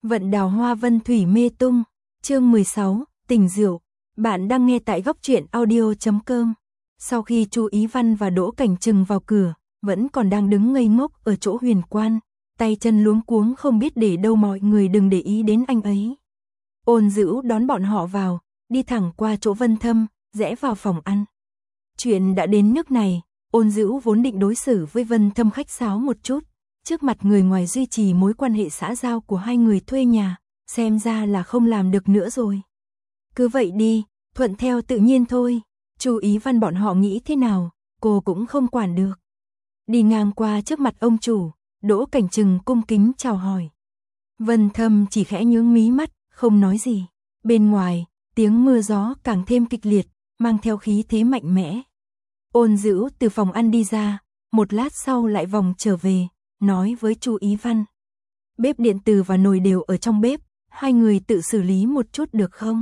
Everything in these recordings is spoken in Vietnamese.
Vận đào hoa vân thủy mê tung, chương 16, tình rượu. Bạn đang nghe tại góc truyện audio.com. Sau khi Chu Ý Văn và Đỗ Cảnh Trừng vào cửa, vẫn còn đang đứng ngây ngốc ở chỗ huyền quan, tay chân luống cuống không biết để đâu, mọi người đừng để ý đến anh ấy. Ôn Dữu đón bọn họ vào, đi thẳng qua chỗ Vân Thâm, rẽ vào phòng ăn. Chuyện đã đến nước này, Ôn Dữu vốn định đối xử với Vân Thâm khách sáo một chút, trước mặt người ngoài duy trì mối quan hệ xã giao của hai người thuê nhà, xem ra là không làm được nữa rồi. Cứ vậy đi, thuận theo tự nhiên thôi, Chu Ý Văn bọn họ nghĩ thế nào, cô cũng không quản được. Đi ngang qua trước mặt ông chủ, Đỗ Cảnh Trừng cung kính chào hỏi. Vân Thâm chỉ khẽ nhướng mí mắt, không nói gì. Bên ngoài, tiếng mưa gió càng thêm kịch liệt, mang theo khí thế mạnh mẽ. Ôn Dữu từ phòng ăn đi ra, một lát sau lại vòng trở về, nói với Chu Ý Văn. Bếp điện từ và nồi đều ở trong bếp, hai người tự xử lý một chút được không?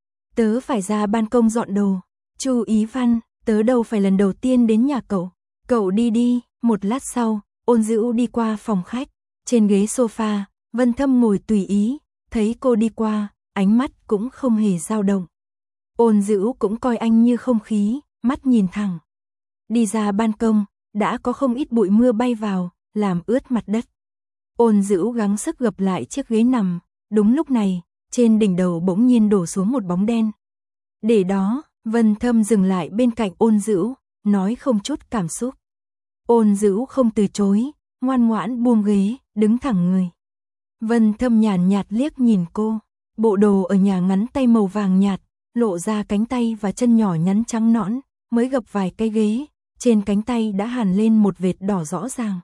Tớ phải ra ban công dọn đồ. Chu Ý Văn, tớ đâu phải lần đầu tiên đến nhà cậu. Cậu đi đi. Một lát sau, Ôn Dữu đi qua phòng khách. Trên ghế sofa, Vân Thâm ngồi tùy ý, thấy cô đi qua, ánh mắt cũng không hề dao động. Ôn Dữu cũng coi anh như không khí, mắt nhìn thẳng. Đi ra ban công, đã có không ít bụi mưa bay vào, làm ướt mặt đất. Ôn Dữu gắng sức gập lại chiếc ghế nằm, đúng lúc này, trên đỉnh đầu bỗng nhiên đổ xuống một bóng đen. Để đó, Vân Thâm dừng lại bên cạnh Ôn Dữu, nói không chút cảm xúc. Ôn Dữu không từ chối, ngoan ngoãn buông ghế, đứng thẳng người. Vân Thâm nhàn nhạt liếc nhìn cô, bộ đồ ở nhà ngắn tay màu vàng nhạt, lộ ra cánh tay và chân nhỏ nhắn trắng nõn, mới gập vài cái ghế, trên cánh tay đã hằn lên một vệt đỏ rõ ràng.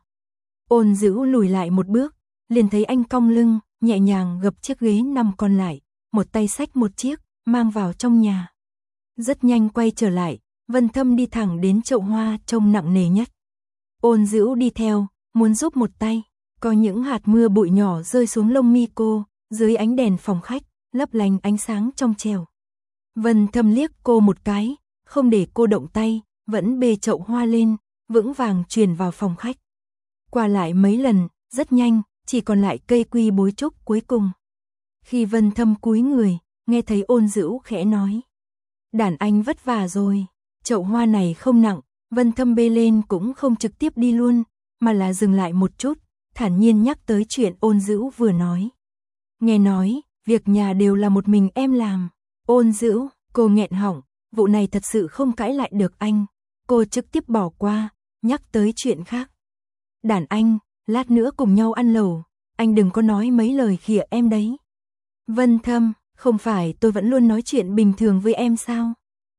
Ôn Dữu lùi lại một bước, liền thấy anh cong lưng, nhẹ nhàng gập chiếc ghế nằm còn lại, một tay xách một chiếc, mang vào trong nhà. Rất nhanh quay trở lại, Vân Thâm đi thẳng đến chậu hoa trông nặng nề nhất. Ôn Dữu đi theo, muốn giúp một tay, có những hạt mưa bụi nhỏ rơi xuống lông mi cô, dưới ánh đèn phòng khách, lấp lánh ánh sáng trong trẻo. Vân Thâm liếc cô một cái, không để cô động tay, vẫn bê chậu hoa lên, vững vàng truyền vào phòng khách. Qua lại mấy lần, rất nhanh, chỉ còn lại cây quy bối trúc cuối cùng. Khi Vân Thâm cúi người, nghe thấy Ôn Dữu khẽ nói. Đàn anh vất vả rồi, chậu hoa này không nặng, Vân Thâm bê lên cũng không trực tiếp đi luôn, mà là dừng lại một chút, thản nhiên nhắc tới chuyện Ôn Dữu vừa nói. Nghe nói, việc nhà đều là một mình em làm. Ôn Dữu, cô nghẹn họng, vụ này thật sự không cãi lại được anh. Cô trực tiếp bỏ qua, nhắc tới chuyện khác. Đàn anh, lát nữa cùng nhau ăn lẩu, anh đừng có nói mấy lời khịa em đấy. Vân Thâm, không phải tôi vẫn luôn nói chuyện bình thường với em sao?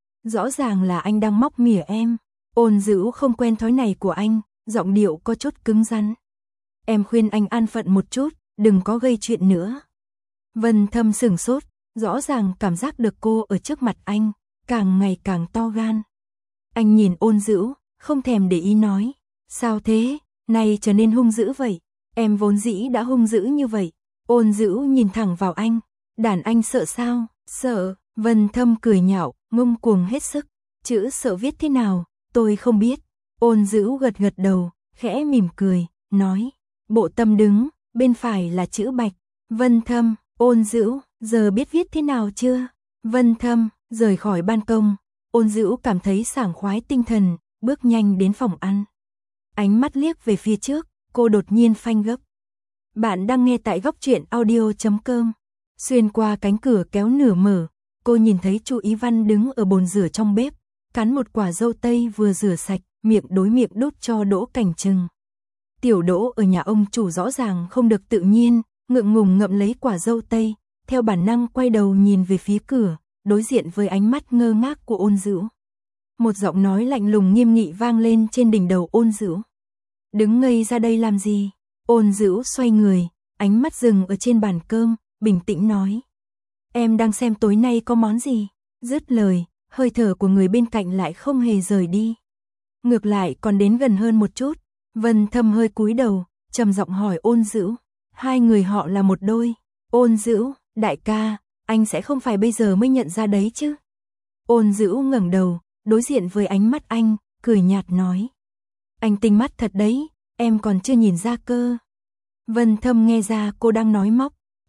Rõ ràng là anh đang móc mỉa em. Ôn Dữu không quen thói này của anh, giọng điệu có chút cứng rắn. Em khuyên anh an phận một chút, đừng có gây chuyện nữa. Vân Thâm sửng sốt, rõ ràng cảm giác được cô ở trước mặt anh, càng ngày càng to gan. Anh nhìn Ôn Dữu, không thèm để ý nói. Sao thế, này trở nên hung dữ vậy? Em vốn dĩ đã hung dữ như vậy. Ôn Dữu nhìn thẳng vào anh. Đàn anh sợ sao? Sợ. Vân Thâm cười nhạo, ngông cuồng hết sức. Chữ sợ viết thế nào? Tôi không biết. Ôn Dữu gật gật đầu, khẽ mỉm cười, nói. Bộ tâm đứng, bên phải là chữ bạch. Vân Thâm, Ôn Dữu, giờ biết viết thế nào chưa? Vân Thâm, rời khỏi ban công. Ôn Dữu cảm thấy sảng khoái tinh thần, bước nhanh đến phòng ăn. Ánh mắt liếc về phía trước, cô đột nhiên phanh gấp. Bạn đang nghe tại góc truyện audio.com. Xuyên qua cánh cửa kéo nửa mở, cô nhìn thấy Chu Ý Văn đứng ở bồn rửa trong bếp, cắn một quả dâu tây vừa rửa sạch, miệng đối miệng đút cho Đỗ Cảnh Trừng. Tiểu Đỗ ở nhà ông chủ rõ ràng không được tự nhiên, ngượng ngùng ngậm lấy quả dâu tây, theo bản năng quay đầu nhìn về phía cửa, đối diện với ánh mắt ngơ ngác của Ôn Dữu. Một giọng nói lạnh lùng nghiêm nghị vang lên trên đỉnh đầu Ôn Dữu. Đứng ngây ra đây làm gì? Ôn Dữu xoay người, ánh mắt dừng ở trên bàn cơm, bình tĩnh nói. Em đang xem tối nay có món gì? Dứt lời, hơi thở của người bên cạnh lại không hề rời đi. Ngược lại còn đến gần hơn một chút. Vân Thâm hơi cúi đầu, trầm giọng hỏi Ôn Dữu. Hai người họ là một đôi. Ôn Dữu, đại ca, anh sẽ không phải bây giờ mới nhận ra đấy chứ? Ôn Dữu ngẩng đầu, đối diện với ánh mắt anh, cười nhạt nói. Anh tinh mắt thật đấy, em còn chưa nhìn ra cơ. Vân Thâm nghe ra cô đang nói móc,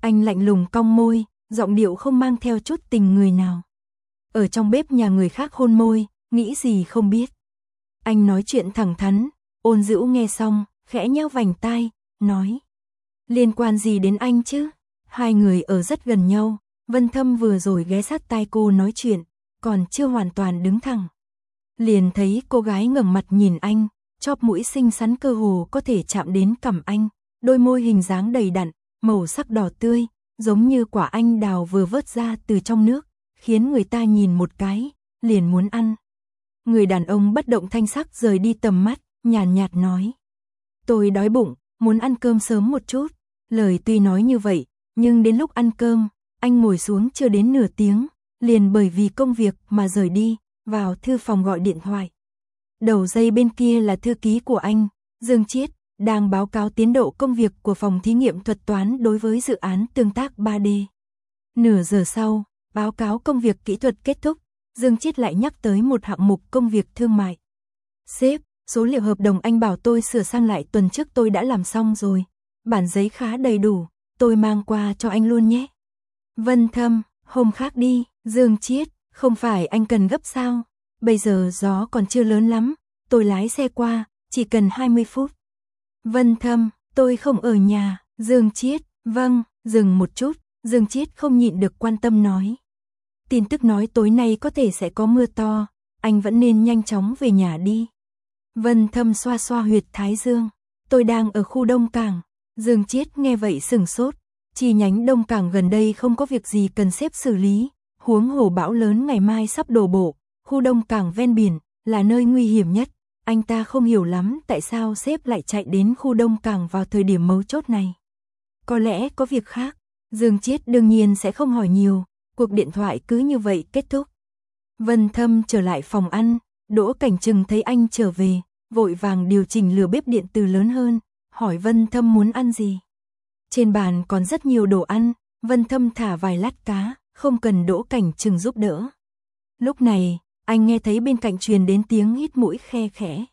Anh lạnh lùng cong môi, giọng điệu không mang theo chút tình người nào. Ở trong bếp nhà người khác hôn môi, nghĩ gì không biết. Anh nói chuyện thẳng thắn, Ôn Dữu nghe xong, khẽ nheo vành tai, nói. Liên quan gì đến anh chứ? Hai người ở rất gần nhau, Vân Thâm vừa rồi ghé sát tai cô nói chuyện, còn chưa hoàn toàn đứng thẳng. Liền thấy cô gái ngẩng mặt nhìn anh, chóp mũi xinh xắn cơ hồ có thể chạm đến cằm anh, đôi môi hình dáng đầy đặn, màu sắc đỏ tươi, giống như quả anh đào vừa vớt ra từ trong nước, khiến người ta nhìn một cái, liền muốn ăn. Người đàn ông bất động thanh sắc rời đi tầm mắt, nhàn nhạt nói. Tôi đói bụng, muốn ăn cơm sớm một chút. Lời tuy nói như vậy, nhưng đến lúc ăn cơm, anh ngồi xuống chưa đến nửa tiếng, liền bởi vì công việc mà rời đi, vào thư phòng gọi điện thoại. Đầu dây bên kia là thư ký của anh, Dương Chiết, đang báo cáo tiến độ công việc của phòng thí nghiệm thuật toán đối với dự án tương tác 3D. Nửa giờ sau, báo cáo công việc kỹ thuật kết thúc, Dương Chiết lại nhắc tới một hạng mục công việc thương mại. Sếp, số liệu hợp đồng anh bảo tôi sửa sang lại tuần trước tôi đã làm xong rồi. Bản giấy khá đầy đủ, tôi mang qua cho anh luôn nhé. Vân Thâm, hôm khác đi. Dương Chiết, không phải anh cần gấp sao? Bây giờ gió còn chưa lớn lắm, tôi lái xe qua, chỉ cần 20 phút. Vân Thâm, tôi không ở nhà. Dương Chiết, vâng, dừng một chút, Dương Chiết không nhịn được quan tâm nói. Tin tức nói tối nay có thể sẽ có mưa to, anh vẫn nên nhanh chóng về nhà đi. Vân Thâm xoa xoa huyệt thái dương, tôi đang ở khu Đông Cảng. Dương Chiết nghe vậy sửng sốt, chi nhánh Đông Cảng gần đây không có việc gì cần xếp xử lý, huống hồ bão lớn ngày mai sắp đổ bộ, khu Đông Cảng ven biển là nơi nguy hiểm nhất, anh ta không hiểu lắm tại sao sếp lại chạy đến khu Đông Cảng vào thời điểm mấu chốt này. Có lẽ có việc khác, Dương Chiết đương nhiên sẽ không hỏi nhiều, cuộc điện thoại cứ như vậy kết thúc. Vân Thâm trở lại phòng ăn, Đỗ Cảnh Trừng thấy anh trở về, vội vàng điều chỉnh lửa bếp điện từ lớn hơn, hỏi Vân Thâm muốn ăn gì. Trên bàn còn rất nhiều đồ ăn, Vân Thâm thả vài lát cá, không cần Đỗ Cảnh Trừng giúp đỡ. Lúc này, anh nghe thấy bên cạnh truyền đến tiếng hít mũi khe khẽ.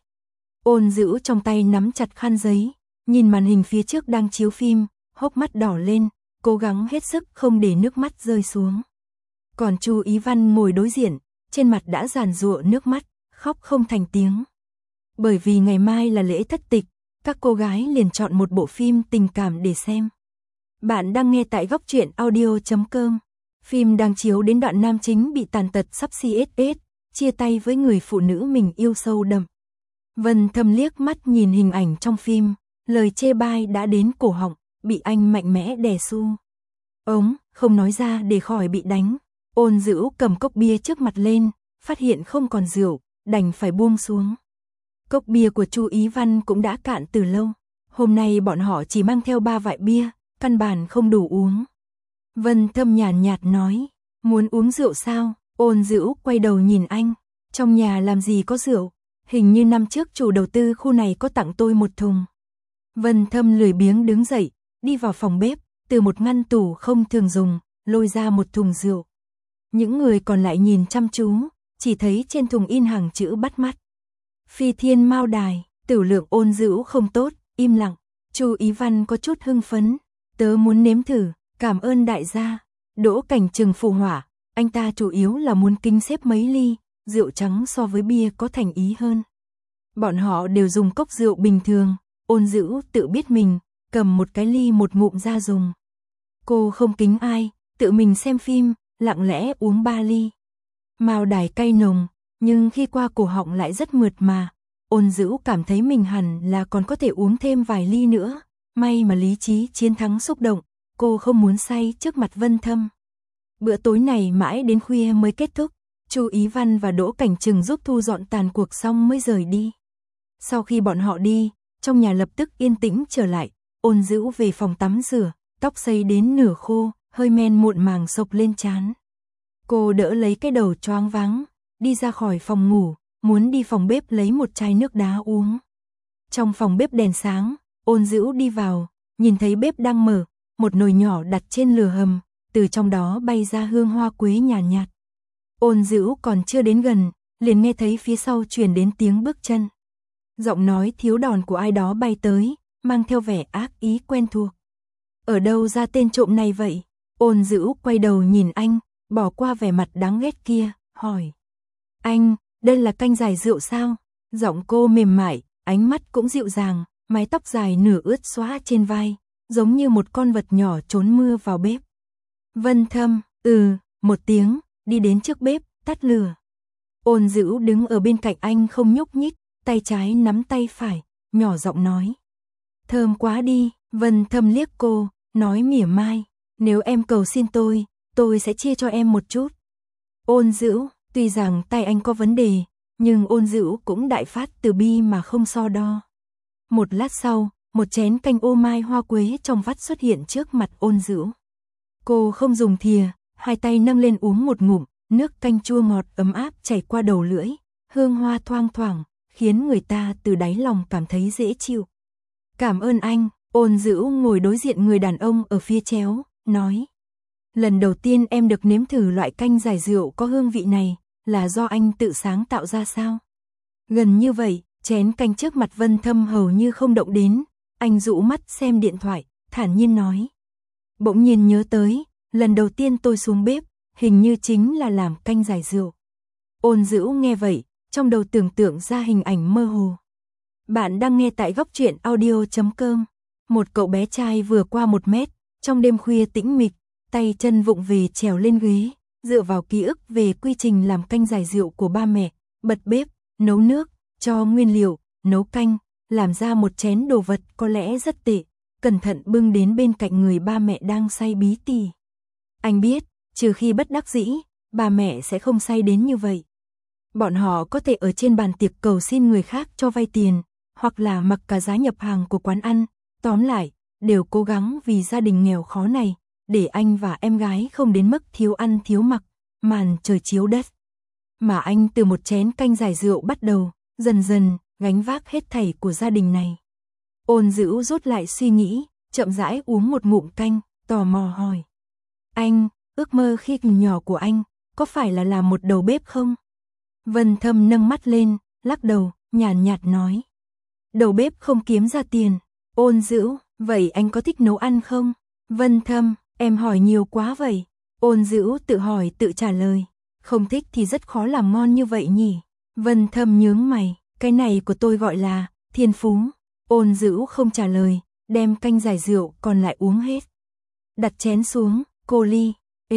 Ôn Dữu trong tay nắm chặt khăn giấy, nhìn màn hình phía trước đang chiếu phim, hốc mắt đỏ lên, cố gắng hết sức không để nước mắt rơi xuống. Còn Chu Ý Văn ngồi đối diện, trên mặt đã giàn giụa nước mắt, khóc không thành tiếng. Bởi vì ngày mai là lễ thất tịch, các cô gái liền chọn một bộ phim tình cảm để xem. Bạn đang nghe tại góc truyện audio.com. Phim đang chiếu đến đoạn nam chính bị tàn tật sắp CSS, chia tay với người phụ nữ mình yêu sâu đậm. Vân Thâm liếc mắt nhìn hình ảnh trong phim, lời chê bai đã đến cổ họng, bị anh mạnh mẽ đè su. Không nói ra để khỏi bị đánh. Ôn Dữu cầm cốc bia trước mặt lên, phát hiện không còn rượu, đành phải buông xuống. Cốc bia của Chu Ý Văn cũng đã cạn từ lâu. Hôm nay bọn họ chỉ mang theo 3 vại bia, căn bản không đủ uống. Vân Thâm nhàn nhạt nói, muốn uống rượu sao? Ôn Dữu quay đầu nhìn anh, trong nhà làm gì có rượu, hình như năm trước chủ đầu tư khu này có tặng tôi một thùng. Vân Thâm lười biếng đứng dậy, đi vào phòng bếp, từ một ngăn tủ không thường dùng, lôi ra một thùng rượu. Những người còn lại nhìn chăm chú, chỉ thấy trên thùng in hàng chữ bắt mắt. Phi Thiên Mao Đài. Tiểu lượng Ôn Dữu không tốt, im lặng. Chu Ý Văn có chút hưng phấn, tớ muốn nếm thử, cảm ơn đại gia. Đỗ Cảnh Trừng phụ họa, anh ta chủ yếu là muốn kinh xếp mấy ly, rượu trắng so với bia có thành ý hơn. Bọn họ đều dùng cốc rượu bình thường, Ôn Dữu tự biết mình, cầm một cái ly một ngụm ra dùng. Cô không kính ai, tự mình xem phim, lặng lẽ uống 3 ly. Mao Đài cay nồng, nhưng khi qua cổ họng lại rất mượt mà. Ôn Dữu cảm thấy mình hẳn là còn có thể uống thêm vài ly nữa, may mà lý trí chiến thắng xúc động, cô không muốn say trước mặt Vân Thâm. Bữa tối này mãi đến khuya mới kết thúc, Chu Ý Văn và Đỗ Cảnh Trừng giúp thu dọn tàn cuộc xong mới rời đi. Sau khi bọn họ đi, trong nhà lập tức yên tĩnh trở lại, Ôn Dữu về phòng tắm rửa, tóc xây đến nửa khô, hơi men muộn màng xộc lên trán. Cô đỡ lấy cái đầu choáng váng, đi ra khỏi phòng ngủ, muốn đi phòng bếp lấy một chai nước đá uống. Trong phòng bếp đèn sáng, Ôn Dữu đi vào, nhìn thấy bếp đang mở, một nồi nhỏ đặt trên lửa hầm, từ trong đó bay ra hương hoa quế nhàn nhạt. Ôn Dữu còn chưa đến gần, liền nghe thấy phía sau truyền đến tiếng bước chân. Giọng nói thiếu đòn của ai đó bay tới, mang theo vẻ ác ý quen thuộc. Ở đâu ra tên trộm này vậy? Ôn Dữ quay đầu nhìn anh, bỏ qua vẻ mặt đáng ghét kia, hỏi. Anh, đây là canh giải rượu sao? Giọng cô mềm mại, ánh mắt cũng dịu dàng, mái tóc dài nửa ướt xóa trên vai, giống như một con vật nhỏ trốn mưa vào bếp. Vân Thâm, một tiếng, đi đến trước bếp, tắt lửa. Ôn Dữ đứng ở bên cạnh anh không nhúc nhích, tay trái nắm tay phải, nhỏ giọng nói. Thơm quá đi, Vân Thâm liếc cô, nói mỉa mai, nếu em cầu xin tôi sẽ chia cho em một chút. Ôn Dữ, tuy rằng tay anh có vấn đề, nhưng Ôn Dữ cũng đại phát từ bi mà không so đo. Một lát sau, một chén canh ô mai hoa quế trong vắt xuất hiện trước mặt Ôn Dữ. Cô không dùng thìa, hai tay nâng lên uống một ngụm, nước canh chua ngọt ấm áp chảy qua đầu lưỡi, hương hoa thoang thoảng, khiến người ta từ đáy lòng cảm thấy dễ chịu. Cảm ơn anh, Ôn Dữ ngồi đối diện người đàn ông ở phía chéo, nói. Lần đầu tiên em được nếm thử loại canh giải rượu có hương vị này, là do anh tự sáng tạo ra sao? Gần như vậy, chén canh trước mặt Vân Thâm hầu như không động đến, anh dụ mắt xem điện thoại, thản nhiên nói. Bỗng nhiên nhớ tới, lần đầu tiên tôi xuống bếp, hình như chính là làm canh giải rượu. Ôn Dữ nghe vậy, trong đầu tưởng tượng ra hình ảnh mơ hồ. Bạn đang nghe tại góc truyện audio.com. Một cậu bé trai vừa qua 1 mét, trong đêm khuya tĩnh mịch, tay chân vụng về trèo lên ghế, dựa vào ký ức về quy trình làm canh giải rượu của ba mẹ, bật bếp, nấu nước, cho nguyên liệu, nấu canh, làm ra một chén đồ vật có lẽ rất tệ, cẩn thận bưng đến bên cạnh người ba mẹ đang say bí tỉ. Anh biết, trừ khi bất đắc dĩ, ba mẹ sẽ không say đến như vậy. Bọn họ có thể ở trên bàn tiệc cầu xin người khác cho vay tiền, hoặc là mặc cả giá nhập hàng của quán ăn, tóm lại, đều cố gắng vì gia đình nghèo khó này, để anh và em gái không đến mức thiếu ăn thiếu mặc, màn trời chiếu đất. Mà anh từ một chén canh giải rượu bắt đầu, dần dần, gánh vác hết thảy của gia đình này. Ôn Dữ rút lại suy nghĩ, chậm rãi uống một ngụm canh, tò mò hỏi. Anh, ước mơ khi còn nhỏ của anh, có phải là làm một đầu bếp không? Vân Thâm nâng mắt lên, lắc đầu, nhàn nhạt nói. Đầu bếp không kiếm ra tiền. Ôn Dữ, vậy anh có thích nấu ăn không? Vân Thâm, em hỏi nhiều quá vậy. Ôn Dữ tự hỏi tự trả lời. Không thích thì rất khó làm ngon như vậy nhỉ? Vân Thâm nhướng mày, cái này của tôi gọi là thiên phú. Ôn Dữ không trả lời, đem canh giải rượu còn lại uống hết. Đặt chén xuống, cô ly,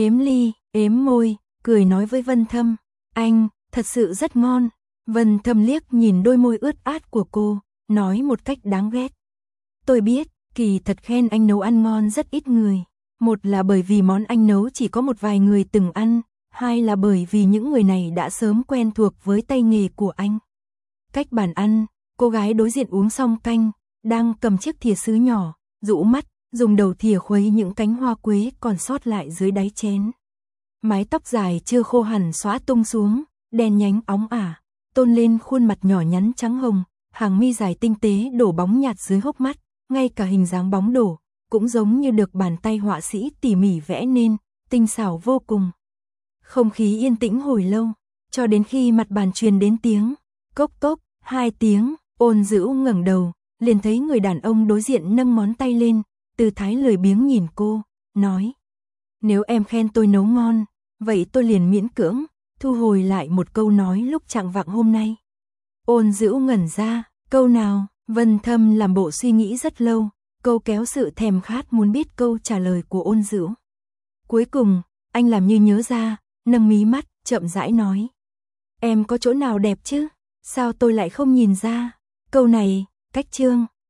ếm môi, cười nói với Vân Thâm. Anh, thật sự rất ngon. Vân Thâm liếc nhìn đôi môi ướt át của cô, nói một cách đáng ghét. Tôi biết, kỳ thật khen anh nấu ăn ngon rất ít người. Một là bởi vì món anh nấu chỉ có một vài người từng ăn, hai là bởi vì những người này đã sớm quen thuộc với tay nghề của anh. Cách bàn ăn, cô gái đối diện uống xong canh, đang cầm chiếc thìa sứ nhỏ, rũ mắt, dùng đầu thìa khuấy những cánh hoa quế còn sót lại dưới đáy chén. Mái tóc dài chưa khô hẳn xõa tung xuống, đen nhánh óng ả, tôn lên khuôn mặt nhỏ nhắn trắng hồng, hàng mi dài tinh tế đổ bóng nhạt dưới hốc mắt, ngay cả hình dáng bóng đổ, cũng giống như được bàn tay họa sĩ tỉ mỉ vẽ nên, tinh xảo vô cùng. Không khí yên tĩnh hồi lâu, cho đến khi mặt bàn truyền đến tiếng, cốc cốc, 2 tiếng, Ôn Dữ ngẩng đầu, liền thấy người đàn ông đối diện nâng ngón tay lên, tư thái lười biếng nhìn cô, nói. Nếu em khen tôi nấu ngon, vậy tôi liền miễn cưỡng, thu hồi lại một câu nói lúc chạng vạng hôm nay. Ôn Dữ ngẩn ra, câu nào? Vân Thâm làm bộ suy nghĩ rất lâu, câu kéo sự thèm khát muốn biết câu trả lời của Ôn Dữ. Cuối cùng, anh làm như nhớ ra, nâng mí mắt, chậm rãi nói. Em có chỗ nào đẹp chứ? Sao tôi lại không nhìn ra? Câu này, cách chương,